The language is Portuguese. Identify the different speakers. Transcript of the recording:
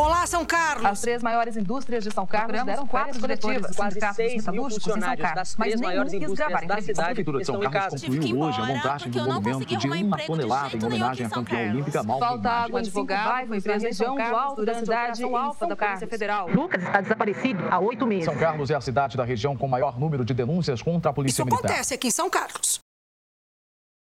Speaker 1: Olá, São Carlos!
Speaker 2: As 3 maiores indústrias de São Carlos deram 4 diretivas.
Speaker 3: Quase 6 mil funcionários das 3 maiores indústrias da cidade.
Speaker 4: A Prefeitura de São Carlos concluiu hoje a montagem do monumento de 1 tonelada em homenagem à campeã olímpica Malvin
Speaker 2: Falta água em 5 bairros da região do alto da cidade e alfa da Polícia Federal.
Speaker 5: Lucas está desaparecido há 8 meses.
Speaker 4: São Carlos é a cidade da região com maior número de denúncias contra a Polícia Militar.
Speaker 1: Isso acontece aqui em São Carlos.